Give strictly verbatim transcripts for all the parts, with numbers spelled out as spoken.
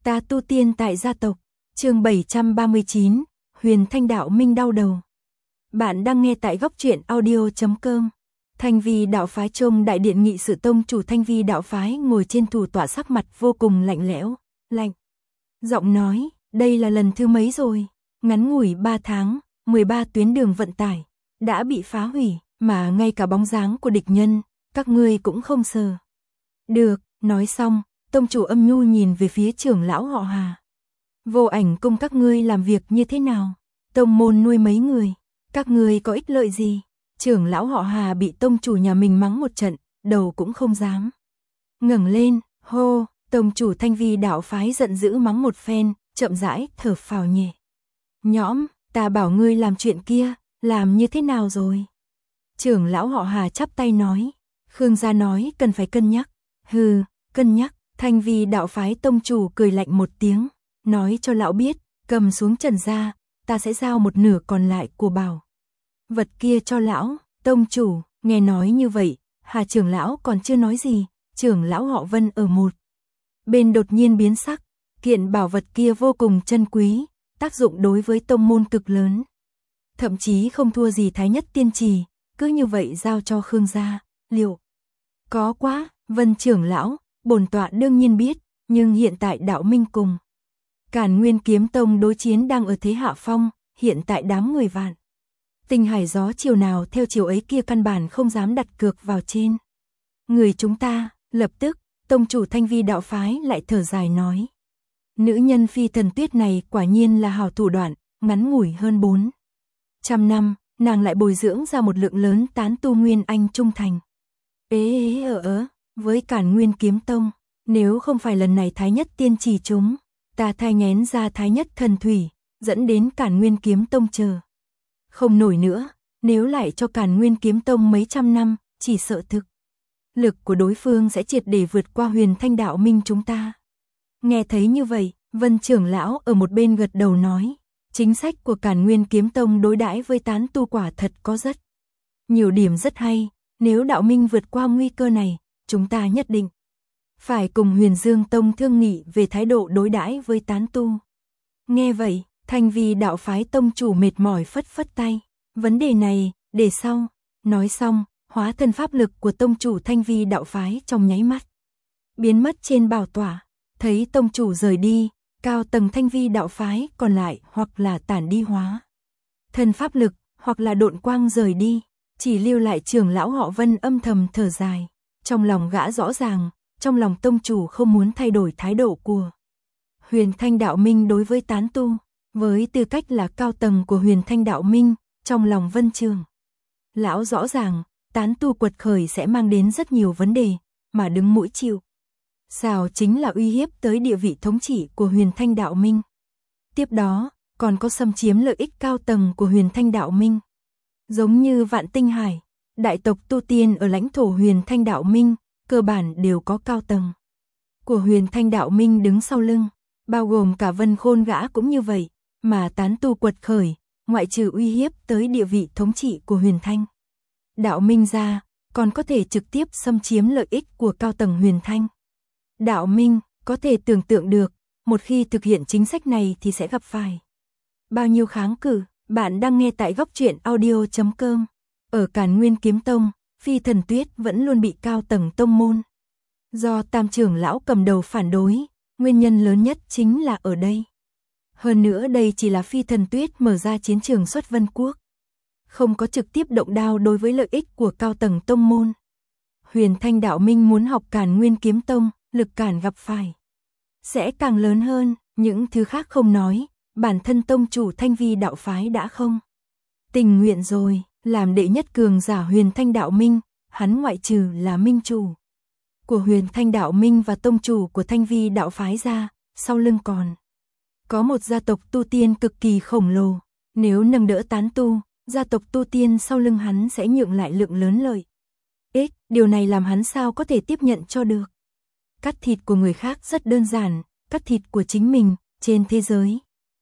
Ta tu tiên tại gia tộc, chương bảy trăm ba mươi chín, Huyền Thanh Đạo Minh đau đầu. Bạn đang nghe tại góc truyện audio chấm com. Thanh Vi đạo phái Trung đại điện nghị sự tông chủ Thanh Vi đạo phái ngồi trên thủ tọa, sắc mặt vô cùng lạnh lẽo, lạnh. Giọng nói, đây là lần thứ mấy rồi, ngắn ngủi ba tháng, mười ba tuyến đường vận tải đã bị phá hủy, mà ngay cả bóng dáng của địch nhân, các ngươi cũng không sờ. Được, nói xong, tông chủ âm nhu nhìn về phía trưởng lão họ Hà. Vô Ảnh cung các ngươi làm việc như thế nào? Tông môn nuôi mấy người, các ngươi có ích lợi gì? Trưởng lão họ Hà bị tông chủ nhà mình mắng một trận, đầu cũng không dám ngẩng lên, hô. Tông chủ Thanh Vi đạo phái giận dữ mắng một phen, chậm rãi thở phào nhẹ nhõm. Ta bảo ngươi làm chuyện kia, làm như thế nào rồi? Trưởng lão họ Hà chắp tay nói. Khương gia nói cần phải cân nhắc. Hừ, cân nhắc. Thanh Vi đạo phái tông chủ cười lạnh một tiếng, nói cho lão biết, cầm xuống trần gia, ta sẽ giao một nửa còn lại của bảo vật kia cho lão. Tông chủ, nghe nói như vậy, Hà trưởng lão còn chưa nói gì, trưởng lão họ Vân ở một bên đột nhiên biến sắc. Kiện bảo vật kia vô cùng chân quý, tác dụng đối với tông môn cực lớn, thậm chí không thua gì Thái Nhất tiên trì, cứ như vậy giao cho Khương gia, liệu có quá? Vân trưởng lão, bổn tọa đương nhiên biết, nhưng hiện tại Đạo Minh cùng Càn Nguyên Kiếm Tông đối chiến đang ở thế hạ phong, hiện tại đám người vạn tinh hải gió chiều nào theo chiều ấy kia, căn bản không dám đặt cược vào trên người chúng ta. Lập tức, tông chủ Thanh Vi đạo phái lại thở dài nói, nữ nhân Phi Thần Tuyết này quả nhiên là hảo thủ đoạn, ngắn ngủi hơn bốn trăm năm, nàng lại bồi dưỡng ra một lượng lớn tán tu nguyên anh trung thành. Ế ế ở ớ, với Càn Nguyên Kiếm Tông, nếu không phải lần này Thái Nhất tiên trì chúng ta thai nghén ra Thái Nhất thần thủy, dẫn đến Càn Nguyên Kiếm Tông chờ không nổi nữa, nếu lại cho Càn Nguyên Kiếm Tông mấy trăm năm, chỉ sợ thực lực của đối phương sẽ triệt để vượt qua Huyền Thanh Đạo Minh chúng ta. Nghe thấy như vậy, Vân trưởng lão ở một bên gật đầu nói, chính sách của Càn Nguyên Kiếm Tông đối đãi với tán tu quả thật có rất nhiều điểm rất hay, nếu Đạo Minh vượt qua nguy cơ này, chúng ta nhất định phải cùng Huyền Dương Tông thương nghị về thái độ đối đãi với tán tu. Nghe vậy, Thanh Vi đạo phái tông chủ mệt mỏi phất phất tay, vấn đề này, để sau. Nói xong, hóa thân pháp lực của tông chủ Thanh Vi đạo phái trong nháy mắt biến mất trên bảo tọa. Thấy tông chủ rời đi, cao tầng Thanh Vi đạo phái còn lại hoặc là tản đi hóa thân pháp lực, hoặc là độn quang rời đi, chỉ lưu lại trưởng lão họ Vân âm thầm thở dài. Trong lòng gã rõ ràng, trong lòng tông chủ không muốn thay đổi thái độ của Huyền Thanh Đạo Minh đối với tán tu. Với tư cách là cao tầng của Huyền Thanh Đạo Minh, trong lòng Vân trưởng lão rõ ràng, tán tu quật khởi sẽ mang đến rất nhiều vấn đề, mà đứng mũi chịu sào chính là uy hiếp tới địa vị thống trị của Huyền Thanh Đạo Minh. Tiếp đó, còn có xâm chiếm lợi ích cao tầng của Huyền Thanh Đạo Minh. Giống như Vạn Tinh Hải, đại tộc tu tiên ở lãnh thổ Huyền Thanh Đạo Minh, cơ bản đều có cao tầng của Huyền Thanh Đạo Minh đứng sau lưng, bao gồm cả Vân Khôn gã cũng như vậy, mà tán tu quật khởi, ngoại trừ uy hiếp tới địa vị thống trị của Huyền Thanh Đạo Minh ra, còn có thể trực tiếp xâm chiếm lợi ích của cao tầng Huyền Thanh Đạo Minh. Có thể tưởng tượng được, một khi thực hiện chính sách này thì sẽ gặp phải bao nhiêu kháng cự. Bạn đang nghe tại góc truyện audio chấm com. Ở Càn Nguyên Kiếm Tông, Phi Thần Tuyết vẫn luôn bị cao tầng tông môn do tam trưởng lão cầm đầu phản đối, nguyên nhân lớn nhất chính là ở đây. Hơn nữa đây chỉ là Phi Thần Tuyết mở ra chiến trường xuất Vân Quốc, không có trực tiếp động đao đối với lợi ích của cao tầng tông môn. Huyền Thanh Đạo Minh muốn học Càn Nguyên Kiếm Tông, lực cản gặp phải sẽ càng lớn hơn. Những thứ khác không nói, bản thân tông chủ Thanh Vi đạo phái đã không tình nguyện rồi. Làm đệ nhất cường giả Huyền Thanh Đạo Minh, hắn ngoại trừ là minh chủ của Huyền Thanh Đạo Minh và tông chủ của Thanh Vi đạo phái ra, sau lưng còn có một gia tộc tu tiên cực kỳ khổng lồ. Nếu nâng đỡ tán tu, gia tộc tu tiên sau lưng hắn sẽ nhượng lại lượng lớn lợi ích. Điều này làm hắn sao có thể tiếp nhận cho được. Cắt thịt của người khác rất đơn giản, cắt thịt của chính mình. Trên thế giới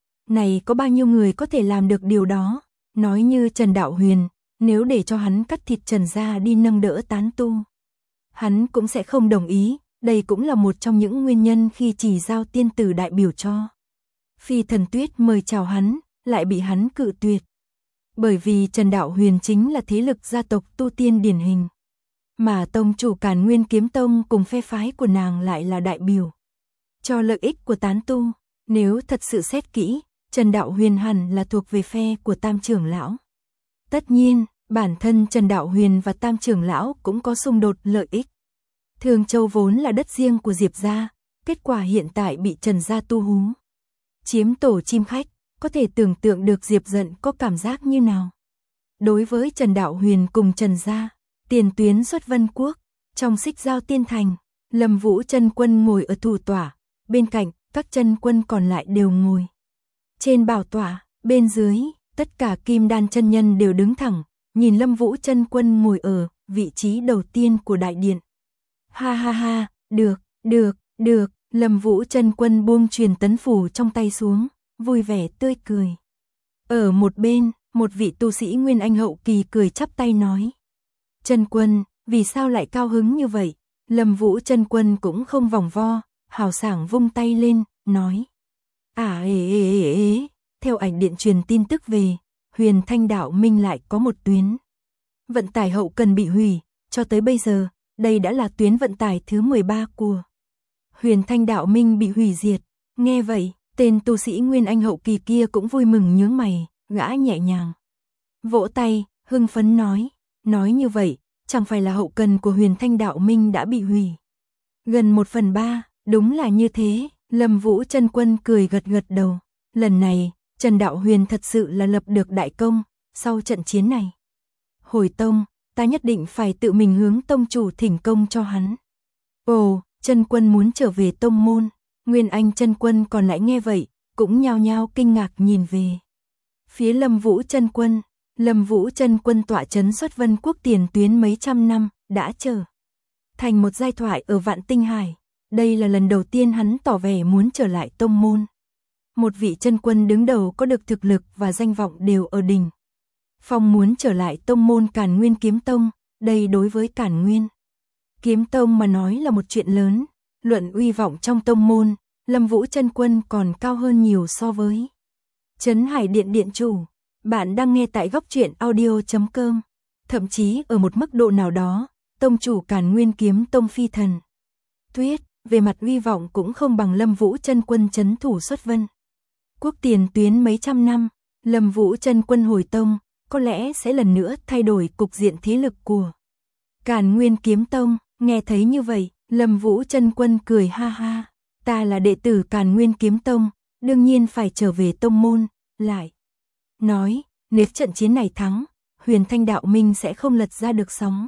này có bao nhiêu người có thể làm được điều đó. Nói như Trần Đạo Huyền, nếu để cho hắn cắt thịt Trần gia đi nâng đỡ tán tu, hắn cũng sẽ không đồng ý. Đây cũng là một trong những nguyên nhân khi Chỉ Giao tiên tử đại biểu cho Phi Thần Tuyết mời chào hắn, lại bị hắn cự tuyệt. Bởi vì Trần Đạo Huyền chính là thế lực gia tộc tu tiên điển hình, mà tông chủ Càn Nguyên Kiếm Tông cùng phe phái của nàng lại là đại biểu cho lợi ích của tán tu. Nếu thật sự xét kỹ, Trần Đạo Huyền hẳn là thuộc về phe của Tam trưởng lão. Tất nhiên, bản thân Trần Đạo Huyền và Tam trưởng lão cũng có xung đột lợi ích. Thường Châu vốn là đất riêng của Diệp gia, kết quả hiện tại bị Trần gia tu hú chiếm tổ chim khách, có thể tưởng tượng được Diệp Dận có cảm giác như nào. Đối với Trần Đạo Huyền cùng Trần gia, tiền tuyến xuất Vân Quốc, trong Xích Giao Tiên Thành, Lâm Vũ chân quân ngồi ở thủ tọa, bên cạnh các chân quân còn lại đều ngồi trên bảo tọa, bên dưới tất cả Kim Đan chân nhân đều đứng thẳng, nhìn Lâm Vũ chân quân ngồi ở vị trí đầu tiên của đại điện. Ha ha ha, được, được, được, Lâm Vũ chân quân buông truyền tấn phù trong tay xuống, vui vẻ tươi cười. Ở một bên, một vị tu sĩ Nguyên Anh hậu kỳ cười chắp tay nói: "Chân quân, vì sao lại cao hứng như vậy?" Lâm Vũ chân quân cũng không vòng vo, hào sảng vung tay lên, nói: "À ế ế ế ế, theo ảnh điện truyền tin tức về, Huyền Thanh Đạo Minh lại có một tuyến vận tải hậu cần bị hủy, cho tới bây giờ, đây đã là tuyến vận tải thứ mười ba của Huyền Thanh Đạo Minh bị hủy diệt." Nghe vậy, tên tu sĩ Nguyên Anh hậu kỳ kia cũng vui mừng nhướng mày, gã nhẹ nhàng vỗ tay, hưng phấn nói: "Nói như vậy, chẳng phải là hậu cần của Huyền Thanh Đạo Minh đã bị hủy gần một phần ba?" Đúng là như thế, Lâm Vũ chân quân cười gật gật đầu. Lần này, Trần Đạo Huyền thật sự là lập được đại công, sau trận chiến này. Hồi tông, ta nhất định phải tự mình hướng tông chủ thỉnh công cho hắn. Ồ, chân quân muốn trở về tông môn. Nguyên Anh chân quân còn lại nghe vậy, cũng nhao nhao kinh ngạc nhìn về phía Lâm Vũ chân quân. Lâm Vũ chân quân tọa trấn xuất Vân Quốc tiền tuyến mấy trăm năm, đã trở thành một giai thoại ở Vạn Tinh Hải. Đây là lần đầu tiên hắn tỏ vẻ muốn trở lại tông môn. Một vị chân quân đứng đầu có được thực lực và danh vọng đều ở đỉnh phong muốn trở lại tông môn Càn Nguyên Kiếm Tông, đây đối với Càn Nguyên Kiếm Tông mà nói là một chuyện lớn. Luận uy vọng trong tông môn, Lâm Vũ chân quân còn cao hơn nhiều so với Trấn Hải Điện điện chủ. Bạn đang nghe tại góc truyện audio chấm com. Thậm chí ở một mức độ nào đó, tông chủ Càn Nguyên Kiếm Tông Phi Thần Tuyết, về mặt uy vọng cũng không bằng Lâm Vũ chân quân trấn thủ xuất Vân Quốc tiền tuyến mấy trăm năm. Lâm Vũ chân quân hồi tông, có lẽ sẽ lần nữa thay đổi cục diện thế lực của Càn Nguyên Kiếm Tông. Nghe thấy như vậy, Lâm Vũ chân quân cười ha ha: "Ta là đệ tử Càn Nguyên Kiếm Tông, đương nhiên phải trở về tông môn." Lại nói, nếu trận chiến này thắng, Huyền Thanh Đạo Minh sẽ không lật ra được sóng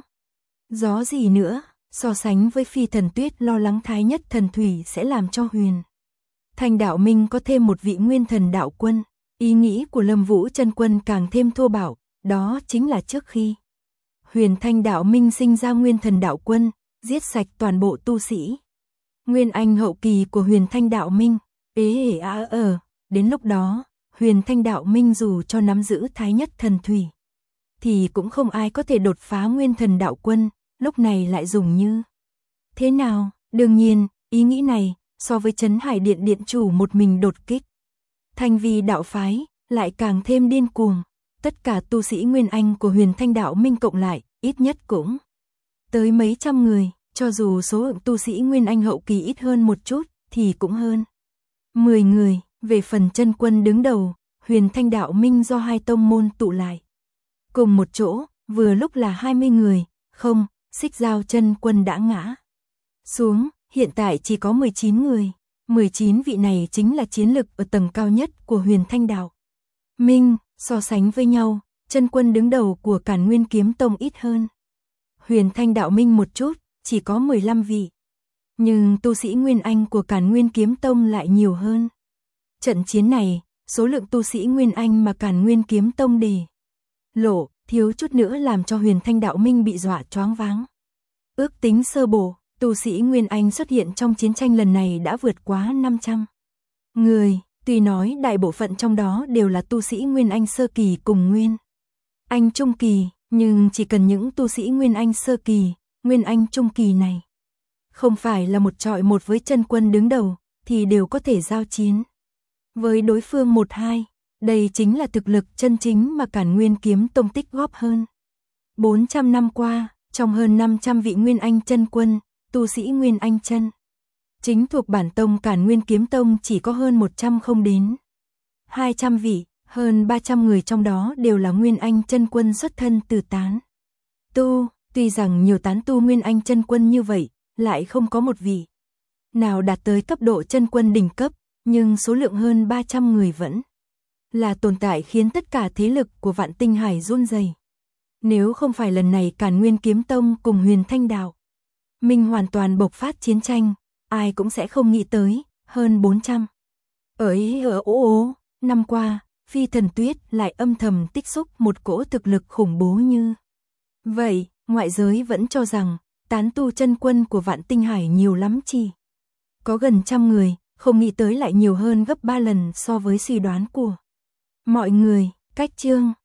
gió gì nữa. So sánh với Phi Thần Tuyết lo lắng Thái Nhất Thần Thủy sẽ làm cho Huyền Thanh Đạo Minh có thêm một vị Nguyên Thần Đạo Quân, ý nghĩ của Lâm Vũ chân quân càng thêm thô bạo, đó chính là trước khi Huyền Thanh Đạo Minh sinh ra Nguyên Thần Đạo Quân, giết sạch toàn bộ tu sĩ Nguyên Anh hậu kỳ của Huyền Thanh Đạo Minh. Ế ế à ở, đến lúc đó, Huyền Thanh Đạo Minh dù cho nắm giữ Thái Nhất Thần Thủy, thì cũng không ai có thể đột phá Nguyên Thần Đạo Quân, lúc này lại dùng như thế nào? Đương nhiên, ý nghĩ này, so với Trấn Hải Điện điện chủ một mình đột kích Thanh Vi đạo phái, lại càng thêm điên cuồng. Tất cả tu sĩ Nguyên Anh của Huyền Thanh Đạo Minh cộng lại, ít nhất cũng tới mấy trăm người, cho dù số lượng tu sĩ Nguyên Anh hậu kỳ ít hơn một chút, thì cũng hơn mười người. Về phần chân quân đứng đầu, Huyền Thanh Đạo Minh do hai tông môn tụ lại cùng một chỗ, vừa lúc là hai mươi người. Không, Xích Giao chân quân đã ngã xuống, hiện tại chỉ có mười chín người. mười chín vị này chính là chiến lực ở tầng cao nhất của Huyền Thanh Đạo Minh. So sánh với nhau, chân quân đứng đầu của Càn Nguyên Kiếm Tông ít hơn Huyền Thanh Đạo Minh một chút, chỉ có mười lăm vị. Nhưng tu sĩ Nguyên Anh của Càn Nguyên Kiếm Tông lại nhiều hơn. Trận chiến này, số lượng tu sĩ Nguyên Anh mà Càn Nguyên Kiếm Tông đề lộ, thiếu chút nữa làm cho Huyền Thanh Đạo Minh bị dọa choáng váng. Ước tính sơ bộ, tu sĩ Nguyên Anh xuất hiện trong chiến tranh lần này đã vượt quá năm trăm người, tuy nói đại bộ phận trong đó đều là tu sĩ Nguyên Anh sơ kỳ cùng Nguyên Anh trung kỳ, nhưng chỉ cần những tu sĩ Nguyên Anh sơ kỳ, Nguyên Anh trung kỳ này không phải là một chọi một với chân quân đứng đầu, thì đều có thể giao chiến với đối phương một hai. Đây chính là thực lực chân chính mà Càn Nguyên Kiếm Tông tích góp hơn bốn trăm năm qua, trong hơn năm trăm vị Nguyên Anh chân quân, tu sĩ Nguyên Anh chân chính thuộc bản tông Càn Nguyên Kiếm Tông chỉ có hơn một trăm không đến hai trăm vị, hơn ba trăm người trong đó đều là Nguyên Anh chân quân xuất thân từ tán tu, tuy rằng nhiều tán tu Nguyên Anh chân quân như vậy, lại không có một vị nào đạt tới cấp độ chân quân đỉnh cấp, nhưng số lượng hơn ba trăm người vẫn là tồn tại khiến tất cả thế lực của Vạn Tinh Hải run rẩy. Nếu không phải lần này Càn Nguyên Kiếm Tông cùng Huyền Thanh Đạo Minh hoàn toàn bộc phát chiến tranh, ai cũng sẽ không nghĩ tới, hơn bốn trăm. Ở ý ở ố ố, năm qua, Phi Thần Tuyết lại âm thầm tích xúc một cỗ thực lực khủng bố như vậy, ngoại giới vẫn cho rằng, tán tu chân quân của Vạn Tinh Hải nhiều lắm chỉ có gần trăm người, không nghĩ tới lại nhiều hơn gấp ba lần so với suy đoán của mọi người. Cách chương